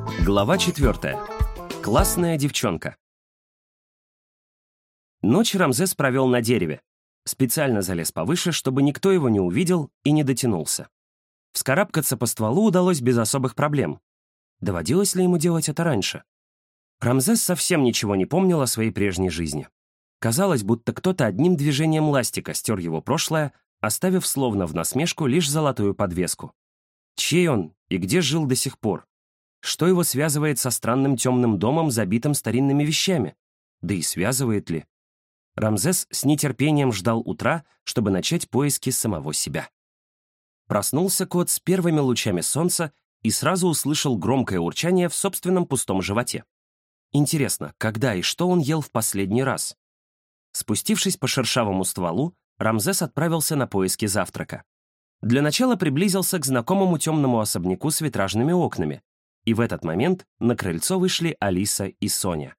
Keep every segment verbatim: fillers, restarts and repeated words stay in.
Глава четвертая. Классная девчонка. Ночь Рамзес провел на дереве. Специально залез повыше, чтобы никто его не увидел и не дотянулся. Вскарабкаться по стволу удалось без особых проблем. Доводилось ли ему делать это раньше? Рамзес совсем ничего не помнил о своей прежней жизни. Казалось, будто кто-то одним движением ластика стер его прошлое, оставив словно в насмешку лишь золотую подвеску. Чей он и где жил до сих пор? Что его связывает со странным темным домом, забитым старинными вещами? Да и связывает ли? Рамзес с нетерпением ждал утра, чтобы начать поиски самого себя. Проснулся кот с первыми лучами солнца и сразу услышал громкое урчание в собственном пустом животе. Интересно, когда и что он ел в последний раз? Спустившись по шершавому стволу, Рамзес отправился на поиски завтрака. Для начала приблизился к знакомому темному особняку с витражными окнами, и в этот момент на крыльцо вышли Алиса и Соня.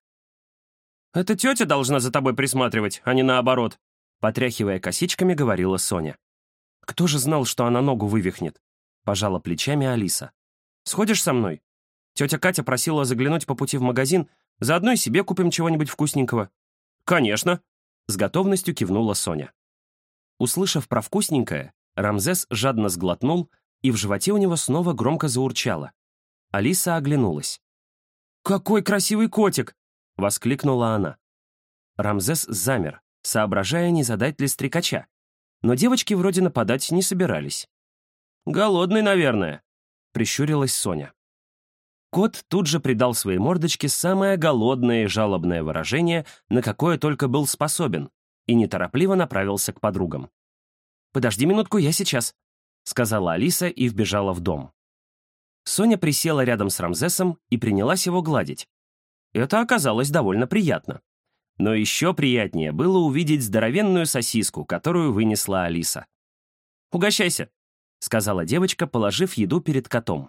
«Это тетя должна за тобой присматривать, а не наоборот», потряхивая косичками, говорила Соня. «Кто же знал, что она ногу вывихнет?» Пожала плечами Алиса. «Сходишь со мной? Тетя Катя просила заглянуть по пути в магазин, заодно и себе купим чего-нибудь вкусненького». «Конечно», — с готовностью кивнула Соня. Услышав про вкусненькое, Рамзес жадно сглотнул, и в животе у него снова громко заурчало. Алиса оглянулась. «Какой красивый котик!» — воскликнула она. Рамзес замер, соображая, не задать ли стрекача, но девочки вроде нападать не собирались. «Голодный, наверное», — прищурилась Соня. Кот тут же придал своей мордочке самое голодное и жалобное выражение, на какое только был способен, и неторопливо направился к подругам. «Подожди минутку, я сейчас», — сказала Алиса и вбежала в дом. Соня присела рядом с Рамзесом и принялась его гладить. Это оказалось довольно приятно. Но еще приятнее было увидеть здоровенную сосиску, которую вынесла Алиса. «Угощайся», — сказала девочка, положив еду перед котом.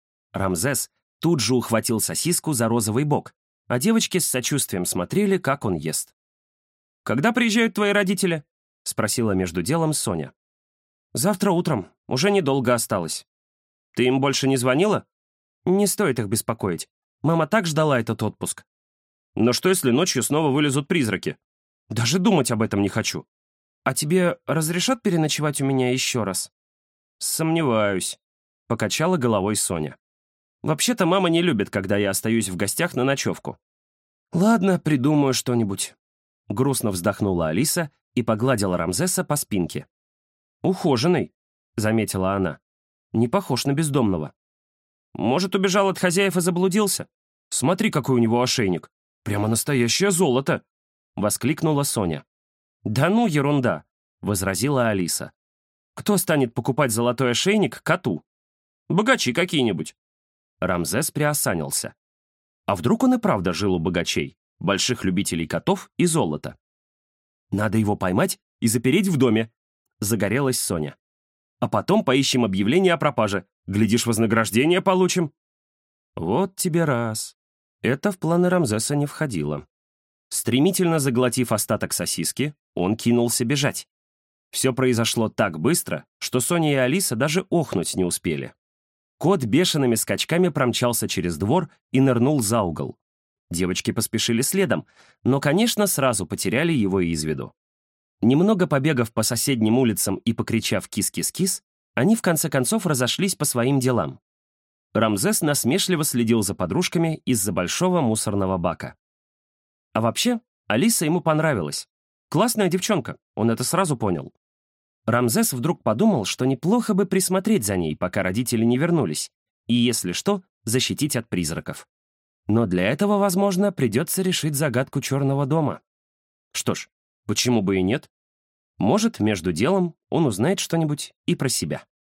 Рамзес тут же ухватил сосиску за розовый бок, а девочки с сочувствием смотрели, как он ест. «Когда приезжают твои родители?» — спросила между делом Соня. «Завтра утром, уже недолго осталось». «Ты им больше не звонила?» «Не стоит их беспокоить. Мама так ждала этот отпуск». «Но что, если ночью снова вылезут призраки?» «Даже думать об этом не хочу». «А тебе разрешат переночевать у меня еще раз?» «Сомневаюсь», — покачала головой Соня. «Вообще-то мама не любит, когда я остаюсь в гостях на ночевку». «Ладно, придумаю что-нибудь». Грустно вздохнула Алиса и погладила Рамзеса по спинке. «Ухоженный», — заметила она. «Не похож на бездомного». «Может, убежал от хозяев и заблудился? Смотри, какой у него ошейник. Прямо настоящее золото!» — воскликнула Соня. «Да ну, ерунда!» — возразила Алиса. «Кто станет покупать золотой ошейник коту? Богачи какие-нибудь». Рамзес приосанился. А вдруг он и правда жил у богачей, больших любителей котов и золота? «Надо его поймать и запереть в доме», — загорелась Соня. «А потом поищем объявление о пропаже. Глядишь, вознаграждение получим». Вот тебе раз. Это в планы Рамзеса не входило. Стремительно заглотив остаток сосиски, он кинулся бежать. Все произошло так быстро, что Соня и Алиса даже охнуть не успели. Кот бешеными скачками промчался через двор и нырнул за угол. Девочки поспешили следом, но, конечно, сразу потеряли его из виду. Немного побегав по соседним улицам и покричав «кис-кис-кис», они в конце концов разошлись по своим делам. Рамзес насмешливо следил за подружками из-за большого мусорного бака. А вообще, Алиса ему понравилась. Классная девчонка, он это сразу понял. Рамзес вдруг подумал, что неплохо бы присмотреть за ней, пока родители не вернулись, и, если что, защитить от призраков. Но для этого, возможно, придется решить загадку черного дома. Что ж, почему бы и нет? Может, между делом он узнает что-нибудь и про себя.